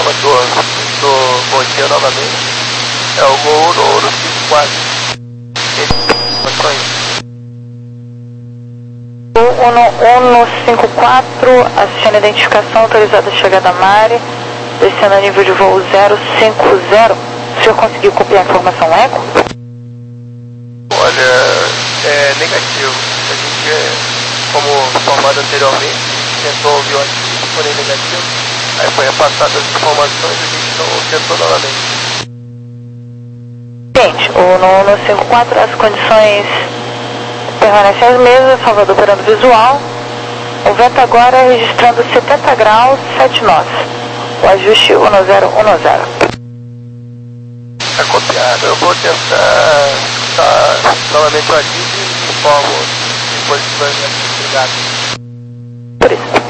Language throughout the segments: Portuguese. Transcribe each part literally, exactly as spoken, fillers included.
mandou do bom dia novamente. É o gol no Ouro cinco quatro. Uno cinco quatro, assistindo a identificação, autorizada a chegada a Mari, descendo a nível de voo zero cinco zero. O senhor conseguiu copiar a informação eco? Olha, é negativo. A gente, é, como informado anteriormente, tentou ouvir o artigo, porém negativo. Aí foi repassado as informações e a gente não tentou novamente. Gente, o Uno cinco quatro, as condições permanecem as mesmas, Salvador operando visual. O vento agora registrando setenta graus, sete nós. O ajuste um zero um zero. Está copiado. Eu vou tentar tá, novamente o artigo e informo depois que vai me obrigado. Por isso.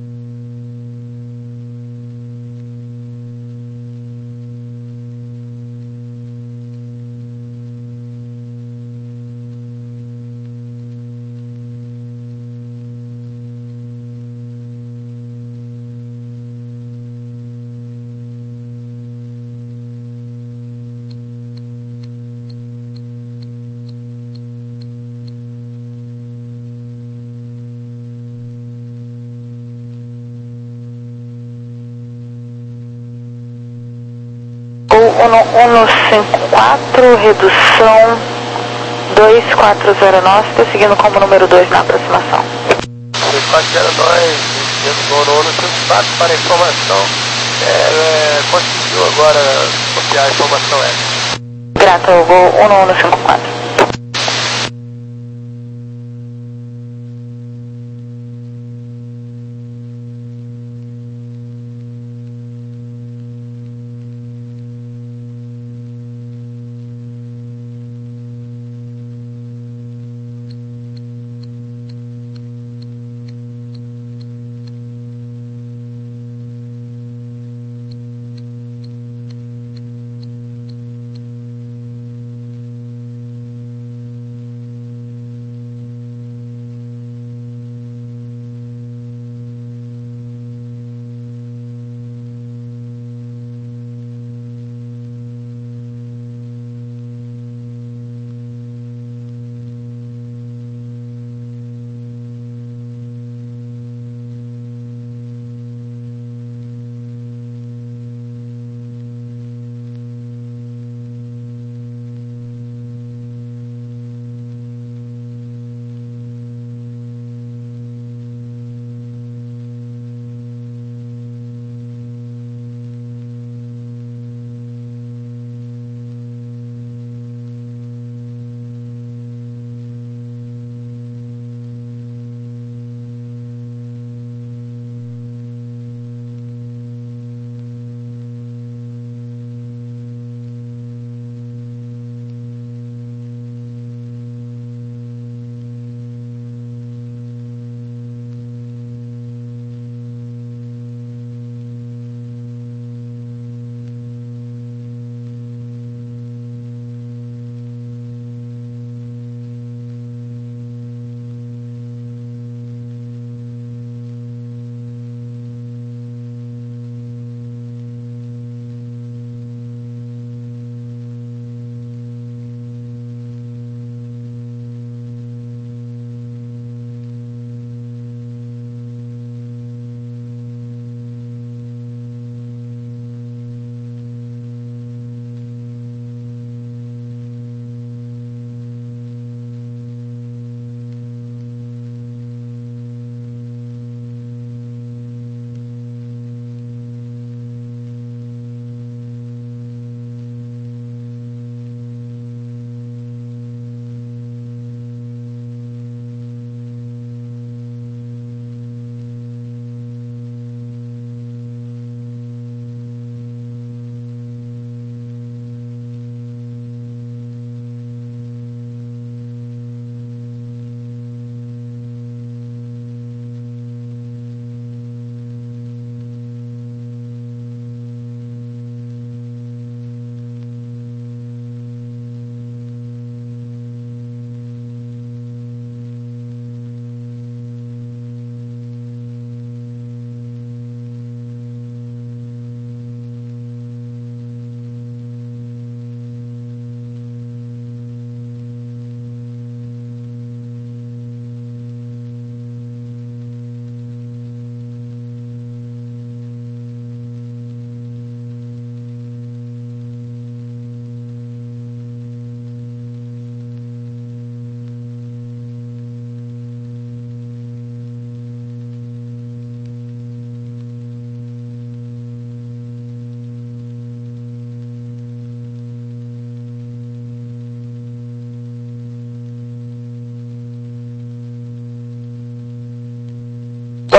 Uno cinco quatro, redução dois quatro zero nós, seguindo como número dois na aproximação. dois quatro zero nós, dentro do Uno cinco quatro para informação, é, é, conseguiu agora copiar a informação essa. Grata ao voo Uno cinco quatro.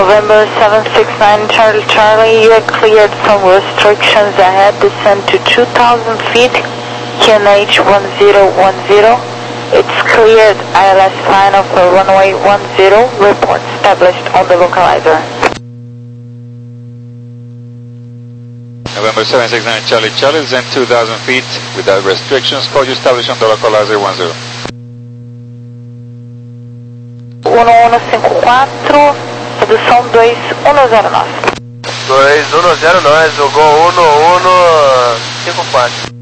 November seven six nine Charlie Charlie, you are cleared from restrictions ahead, descend to two thousand feet, Q N H one zero one zero. It's cleared, I L S final for runway one zero, report established on the localizer. November seven six nine Charlie Charlie, descend two thousand feet without restrictions, call you established on the localizer one zero. um um cinco quatro, redução dois um zero nove. dois um zero nove, o Gol um um cinco quatro.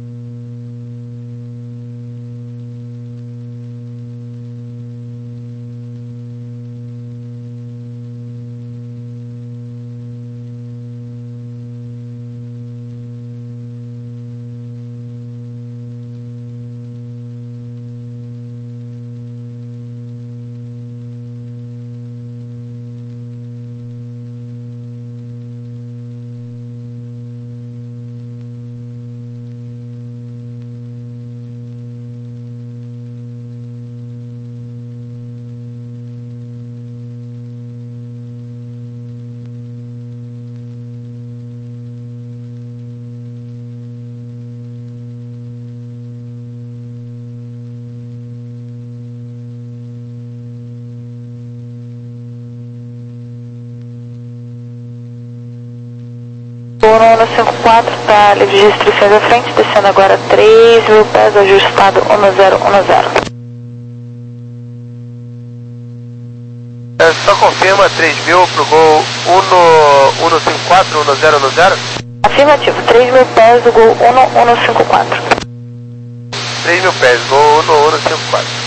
um um cinco quatro está livre de restrições à frente, descendo agora três mil pés, ajustado um zero um zero. É, só confirma três mil pro Gol um um cinco quatro um zero um zero? Afirmativo, três mil pés do Gol um um cinco quatro. três mil pés, Gol um um cinco quatro.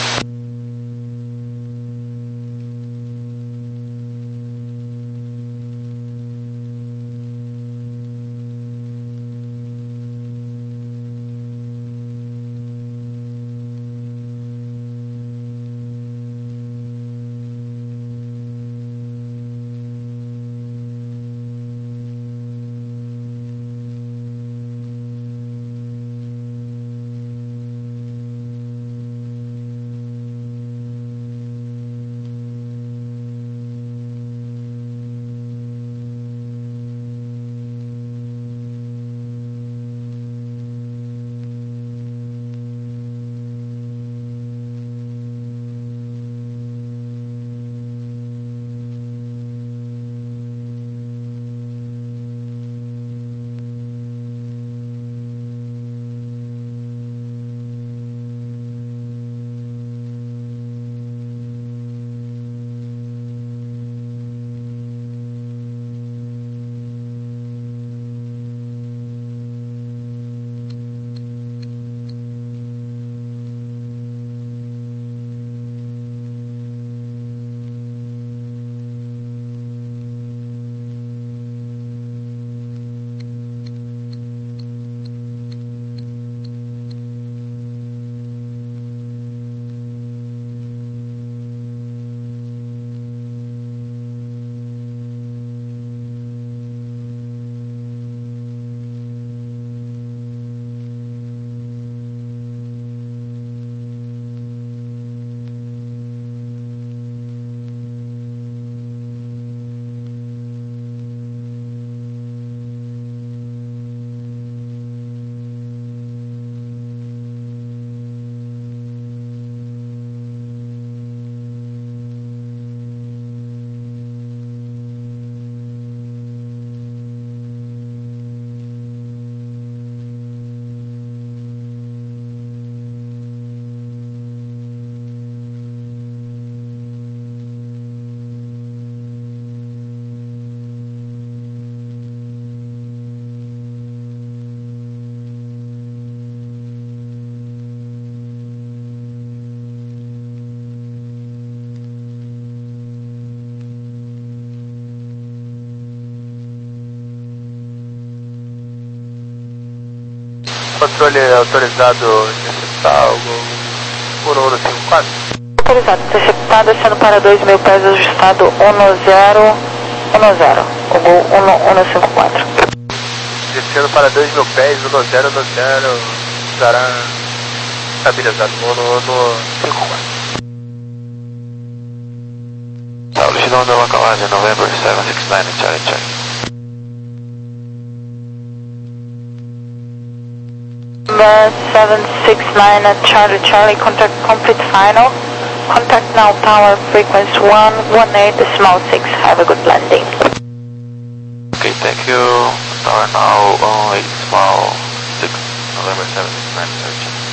Controle autorizado, interceptar algo por um um cinco quatro. Autorizado, interceptado, descendo para dois mil pés, ajustado um zero um zero, o Gol um um cinco quatro. Descendo para dois mil pés, um zero um zero, estará estabilizado, um um cinco quatro. Establishing on the localizer November seven six nine at Charlie Charlie. Number seven six nine at Charlie Charlie, contact complete final. Contact now tower frequency one one eight decimal six. Have a good landing. Okay, thank you. Tower now on eight small six, November seven six nine at Charlie Charlie.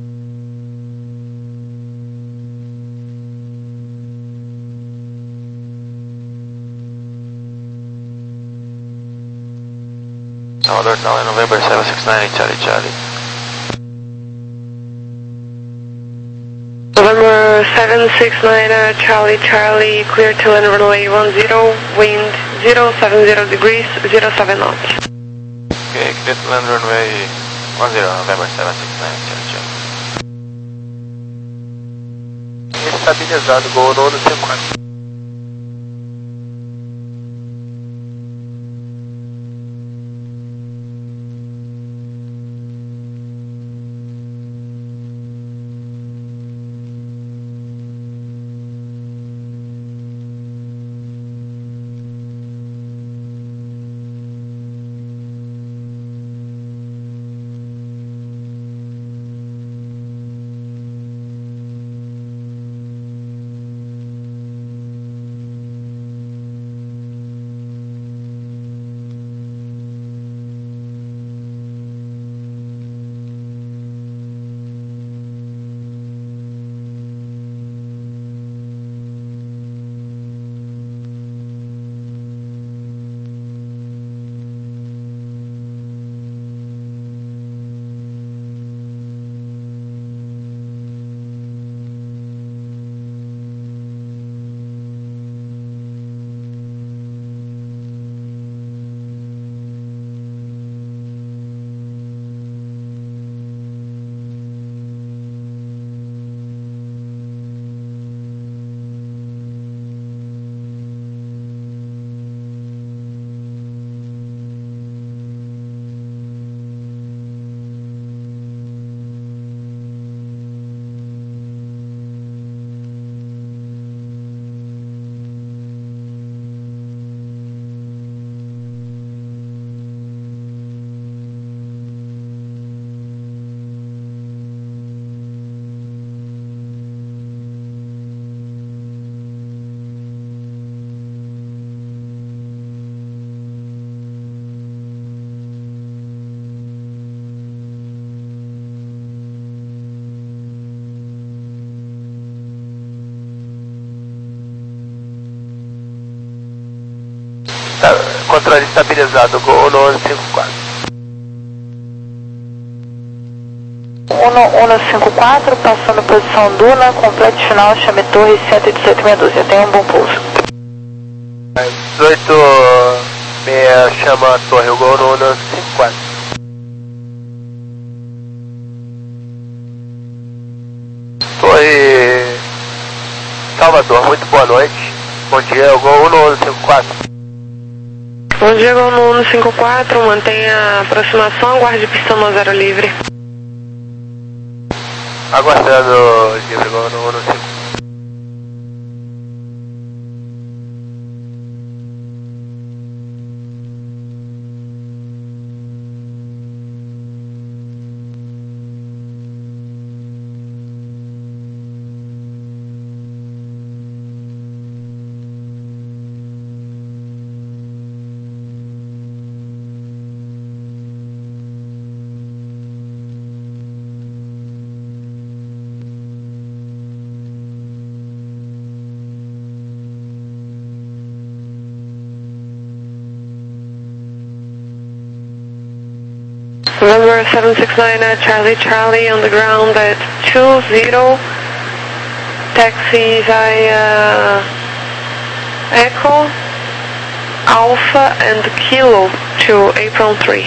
Tower now in November seven six nine at Charlie Charlie. November seven six nine, uh, Charlie Charlie, clear to land runway one zero, wind zero seven zero degrees, zero seven knots. Okay, clear to land runway one zero, November seven six nine, Charlie Charlie. Estabilizado, Gol Nono C quatro. Controle estabilizado, Gol Nono cinco quatro. um um cinco quatro, passando posição Duna, complete final, chame torre cento e dezoito meia dúzia. Tenha um bom pulso. dezoito meia chama a torre, o Gol Nono cinco quatro. Torre Salvador, muito boa noite. Bom dia, o Gol Nono cinco quatro. Bom dia, Gol Nono cinco quatro, mantenha a aproximação, guarde pistão no zero livre. Aguardando livre, Gol Nono cinco quatro. November seven six nine, uh, Charlie Charlie on the ground at two zero, taxis I uh, Echo, Alpha and Kilo to Apron three.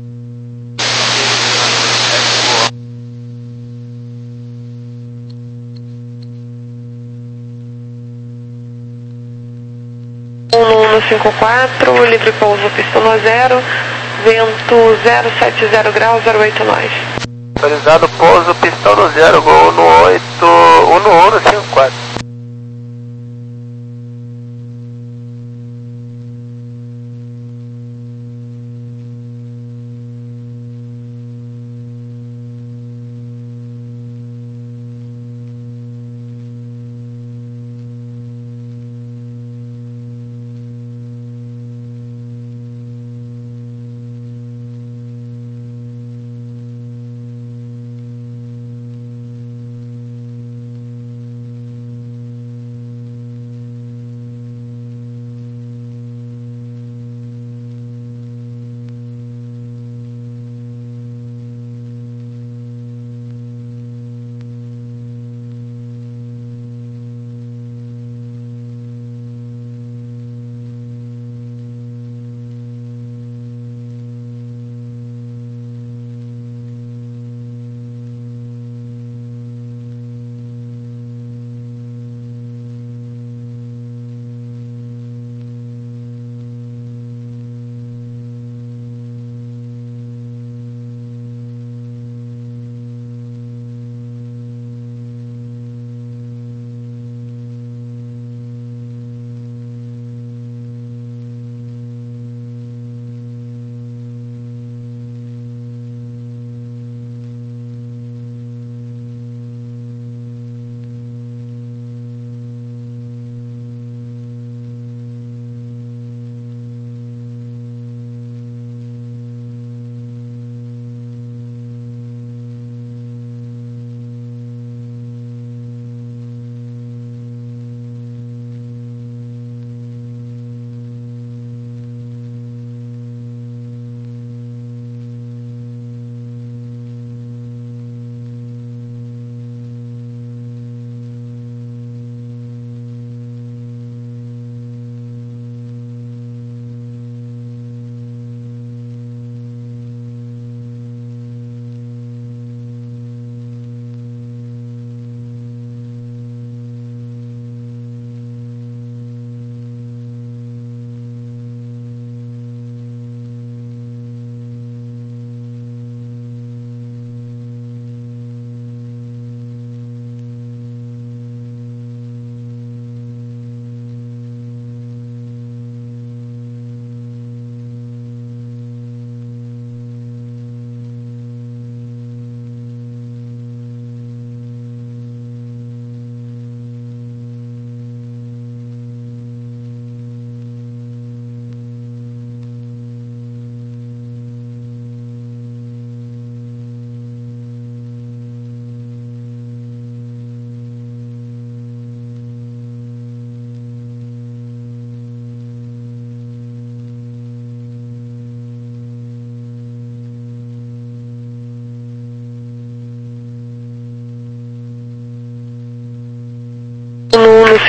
um cinco quatro, livre pouso pistão a zero, vento zero sete zero graus, zero oito nove. Autorizado pouso, pistão no zero, Gol no oito, um no um no cinco quatro.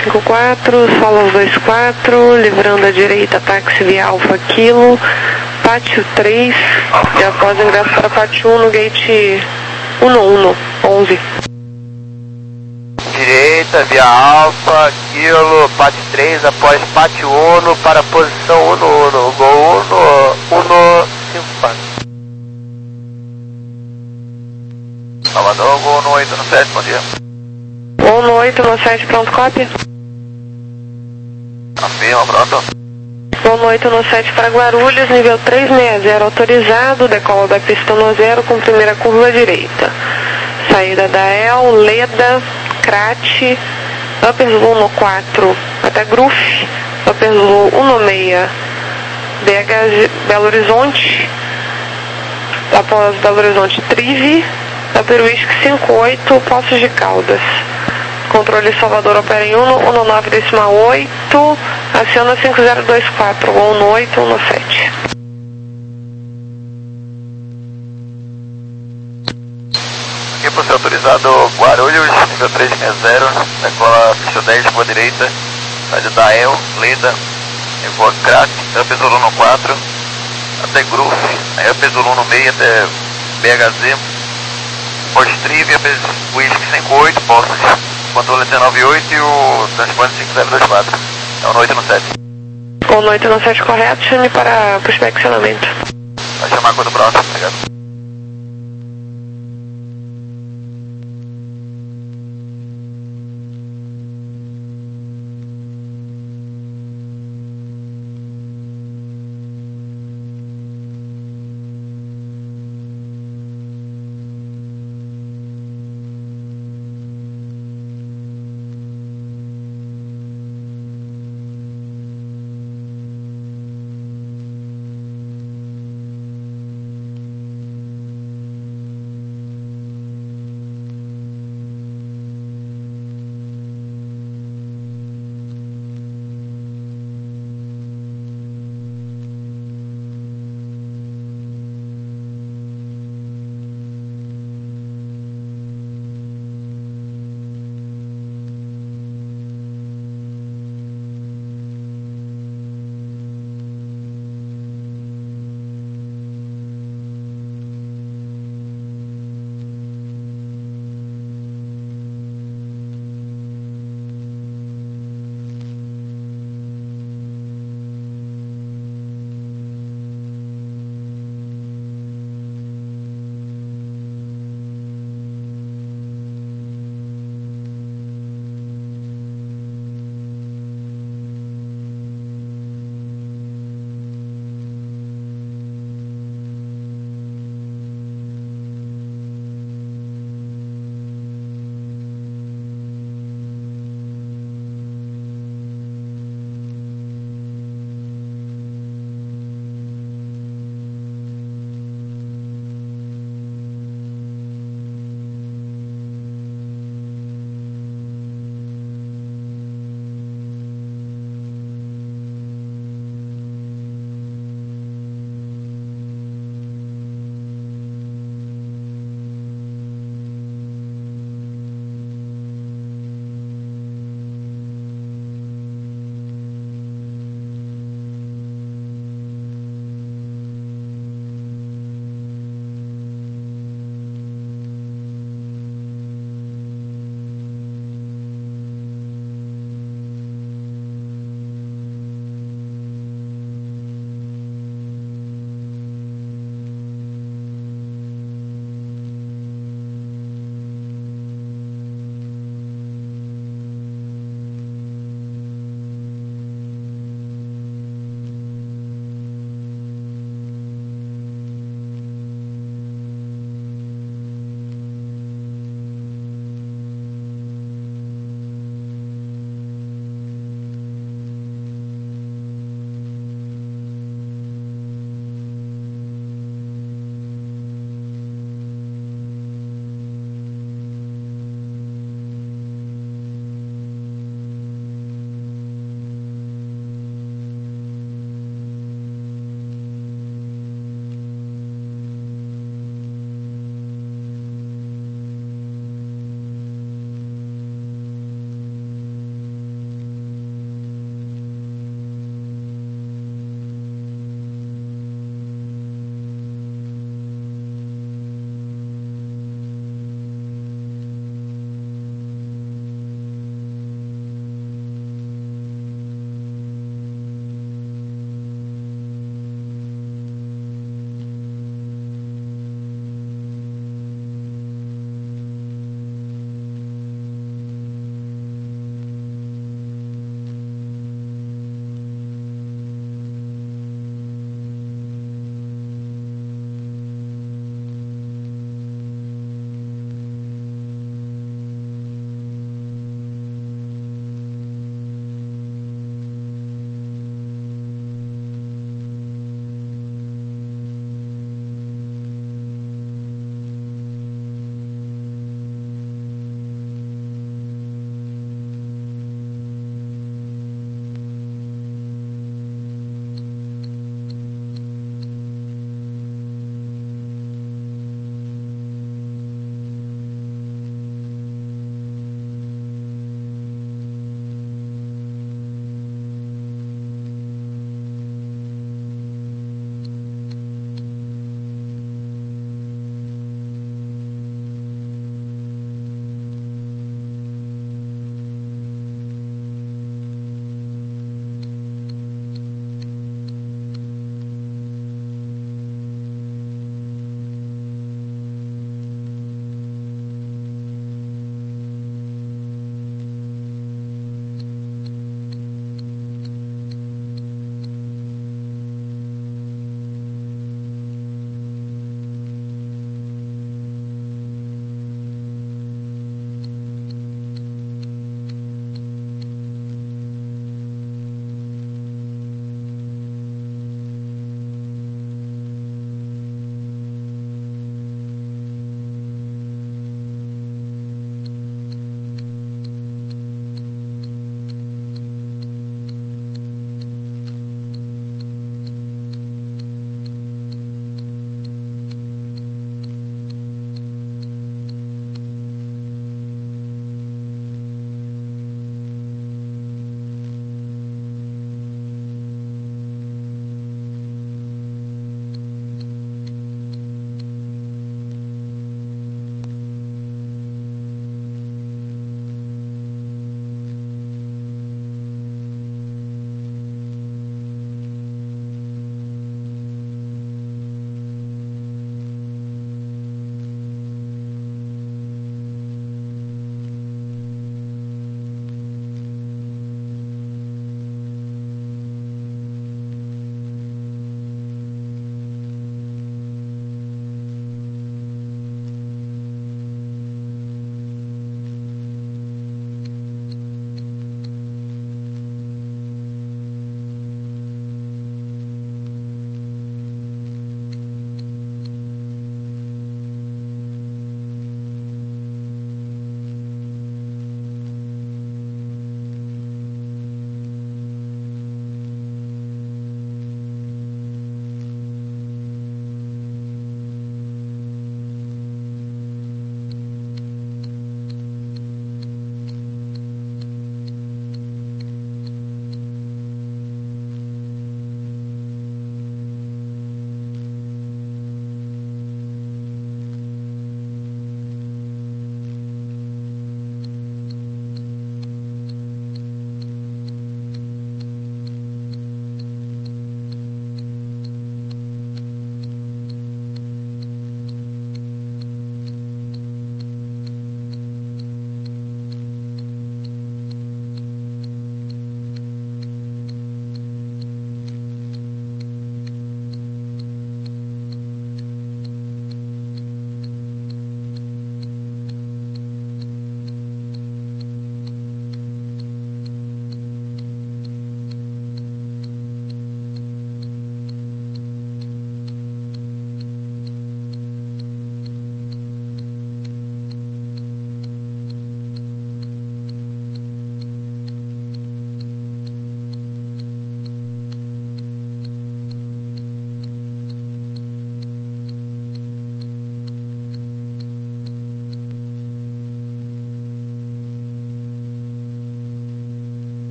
cinco quatro, Solos dois quatro, livrando a direita, táxi via Alfa Kilo, Pátio três, e após ingresso para Pátio um no gate um um onze. Direita, via Alfa, Kilo, Pátio três, após Pátio um para a posição um um, Gol um, um, cinco quatro. Salvador, Gol no oito no sete, bom dia. um no oito no sete, pronto, cópia. Afirma, pronto. um no oito no sete para Guarulhos, nível três seis zero autorizado, decola da pista no zero com primeira curva à direita. Saída da El, Leda, Crate, Upper Zulu no quatro até Gruf, Upper Zulu um no seis, B H Belo Horizonte, após Belo Horizonte Trive, Upper Whisky cinco oito, Poços de Caldas. Controle Salvador opera em um no nove decimal oito, aciona cinco zero dois quatro, um no oito, um no sete. Aqui para ser autorizado Guarulhos, nível três seis zero, decola pista dez, rua direita, saída da El, Leda, voa Crack, Upper Zulu no quatro, até Gruf, aí Upper Zulu no seis até B H Z, Postrive, Upper Whisky cinco oito, Poços, controle dezenove oito e o transporte cinco zero dois quatro, é um no oito no sete. um no oito no sete correto, chame para o inspecionamento. Vai chamar quando próximo, obrigado.